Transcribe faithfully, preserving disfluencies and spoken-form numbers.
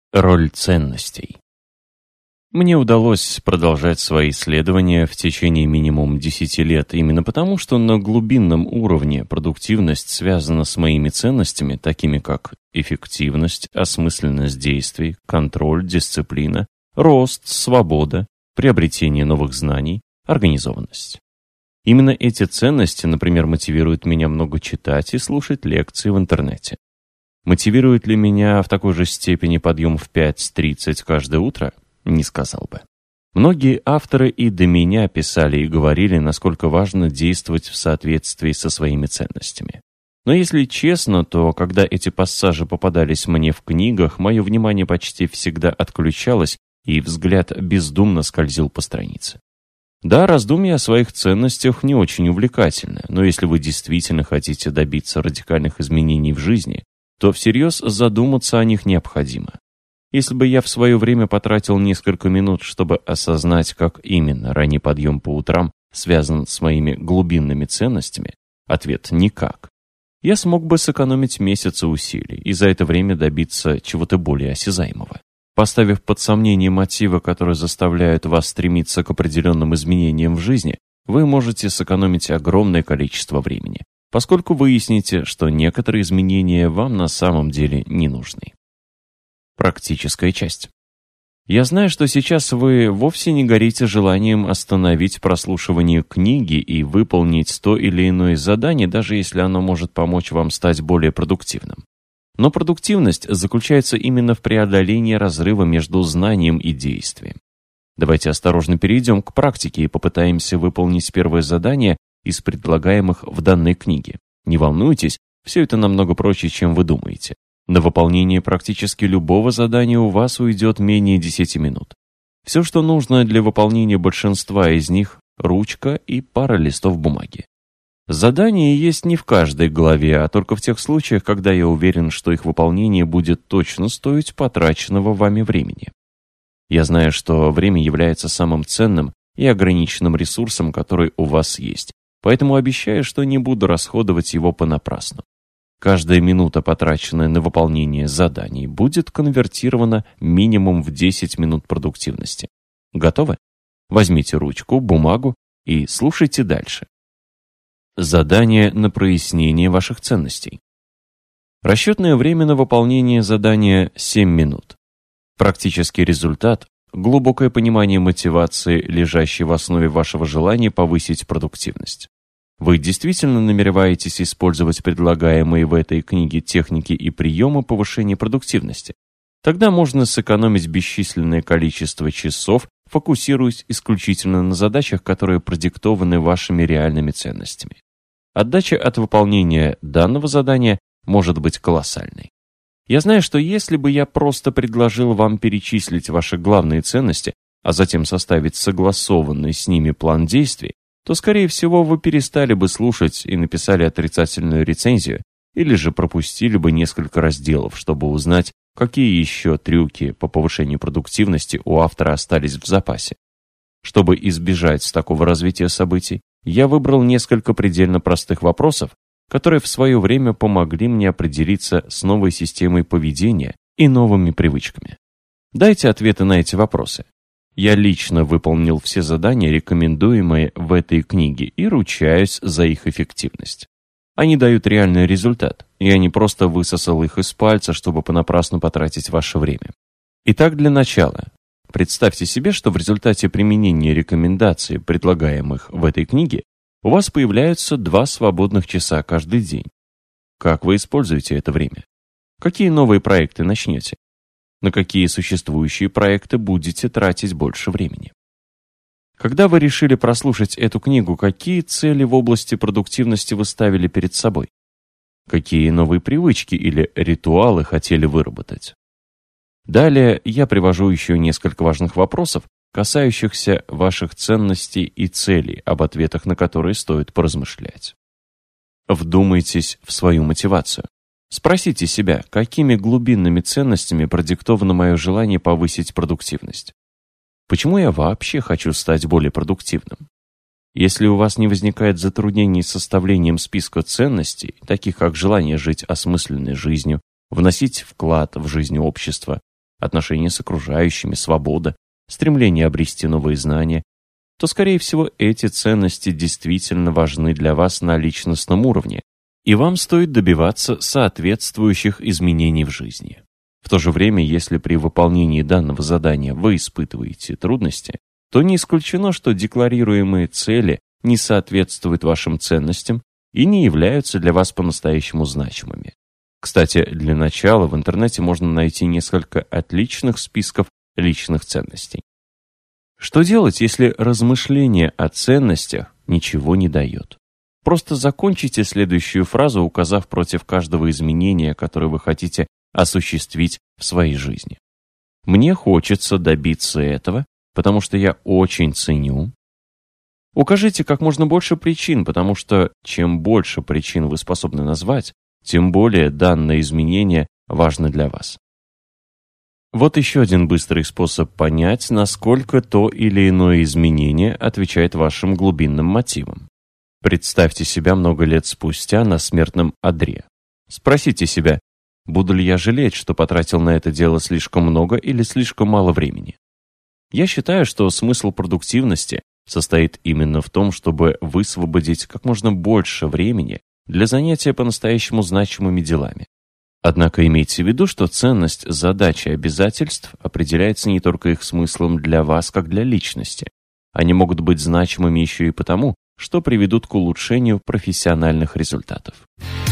Роль ценностей. Мне удалось продолжать свои исследования в течение минимум десяти лет именно потому, что на глубинном уровне продуктивность связана с моими ценностями, такими как эффективность, осмысленность действий, контроль, дисциплина, рост, свобода, приобретение новых знаний, организованность. Именно эти ценности, например, мотивируют меня много читать и слушать лекции в интернете. Мотивирует ли меня в такой же степени подъем в пять тридцать каждое утро? Не сказал бы. Многие авторы и до меня писали и говорили, насколько важно действовать в соответствии со своими ценностями. Но если честно, то когда эти пассажи попадались мне в книгах, мое внимание почти всегда отключалось, и взгляд бездумно скользил по странице. Да, раздумья о своих ценностях не очень увлекательны, но если вы действительно хотите добиться радикальных изменений в жизни, то всерьез задуматься о них необходимо. Если бы я в свое время потратил несколько минут, чтобы осознать, как именно ранний подъем по утрам связан с моими глубинными ценностями, ответ – никак. Я смог бы сэкономить месяцы усилий и за это время добиться чего-то более осязаемого. Поставив под сомнение мотивы, которые заставляют вас стремиться к определенным изменениям в жизни, вы можете сэкономить огромное количество времени, поскольку выясните, что некоторые изменения вам на самом деле не нужны. Практическая часть. Я знаю, что сейчас вы вовсе не горите желанием остановить прослушивание книги и выполнить то или иное задание, даже если оно может помочь вам стать более продуктивным. Но продуктивность заключается именно в преодолении разрыва между знанием и действием. Давайте осторожно перейдем к практике и попытаемся выполнить первое задание из предлагаемых в данной книге. Не волнуйтесь, все это намного проще, чем вы думаете. На выполнение практически любого задания у вас уйдет менее десяти минут. Все, что нужно для выполнения большинства из них – ручка и пара листов бумаги. Задания есть не в каждой главе, а только в тех случаях, когда я уверен, что их выполнение будет точно стоить потраченного вами времени. Я знаю, что время является самым ценным и ограниченным ресурсом, который у вас есть, поэтому обещаю, что не буду расходовать его понапрасну. Каждая минута, потраченная на выполнение заданий, будет конвертирована минимум в десять минут продуктивности. Готовы? Возьмите ручку, бумагу и слушайте дальше. Задание на прояснение ваших ценностей. Расчетное время на выполнение задания семь минут. Практический результат – глубокое понимание мотивации, лежащей в основе вашего желания повысить продуктивность. Вы действительно намереваетесь использовать предлагаемые в этой книге техники и приемы повышения продуктивности? Тогда можно сэкономить бесчисленное количество часов, фокусируясь исключительно на задачах, которые продиктованы вашими реальными ценностями. Отдача от выполнения данного задания может быть колоссальной. Я знаю, что если бы я просто предложил вам перечислить ваши главные ценности, а затем составить согласованный с ними план действий, то, скорее всего, вы перестали бы слушать и написали отрицательную рецензию, или же пропустили бы несколько разделов, чтобы узнать, какие еще трюки по повышению продуктивности у автора остались в запасе. Чтобы избежать такого развития событий, я выбрал несколько предельно простых вопросов, которые в свое время помогли мне определиться с новой системой поведения и новыми привычками. Дайте ответы на эти вопросы. Я лично выполнил все задания, рекомендуемые в этой книге, и ручаюсь за их эффективность. Они дают реальный результат. Я не просто высосал их из пальца, чтобы понапрасну потратить ваше время. Итак, для начала, представьте себе, что в результате применения рекомендаций, предлагаемых в этой книге, у вас появляются два свободных часа каждый день. Как вы используете это время? Какие новые проекты начнете? На какие существующие проекты будете тратить больше времени? Когда вы решили прослушать эту книгу, какие цели в области продуктивности вы ставили перед собой? Какие новые привычки или ритуалы хотели выработать? Далее я привожу еще несколько важных вопросов, касающихся ваших ценностей и целей, об ответах на которые стоит поразмышлять. Вдумайтесь в свою мотивацию. Спросите себя, какими глубинными ценностями продиктовано мое желание повысить продуктивность? Почему я вообще хочу стать более продуктивным? Если у вас не возникает затруднений с составлением списка ценностей, таких как желание жить осмысленной жизнью, вносить вклад в жизнь общества, отношения с окружающими, свобода, стремление обрести новые знания, то, скорее всего, эти ценности действительно важны для вас на личностном уровне, и вам стоит добиваться соответствующих изменений в жизни. В то же время, если при выполнении данного задания вы испытываете трудности, то не исключено, что декларируемые цели не соответствуют вашим ценностям и не являются для вас по-настоящему значимыми. Кстати, для начала в интернете можно найти несколько отличных списков личных ценностей. Что делать, если размышление о ценностях ничего не дает? Просто закончите следующую фразу, указав против каждого изменения, которое вы хотите осуществить в своей жизни. Мне хочется добиться этого, потому что я очень ценю. Укажите как можно больше причин, потому что чем больше причин вы способны назвать, тем более данное изменение важно для вас. Вот еще один быстрый способ понять, насколько то или иное изменение отвечает вашим глубинным мотивам. Представьте себя много лет спустя на смертном одре. Спросите себя, буду ли я жалеть, что потратил на это дело слишком много или слишком мало времени. Я считаю, что смысл продуктивности состоит именно в том, чтобы высвободить как можно больше времени для занятия по-настоящему значимыми делами. Однако имейте в виду, что ценность задач и обязательств определяется не только их смыслом для вас, как для личности. Они могут быть значимыми еще и потому, что приведут к улучшению профессиональных результатов.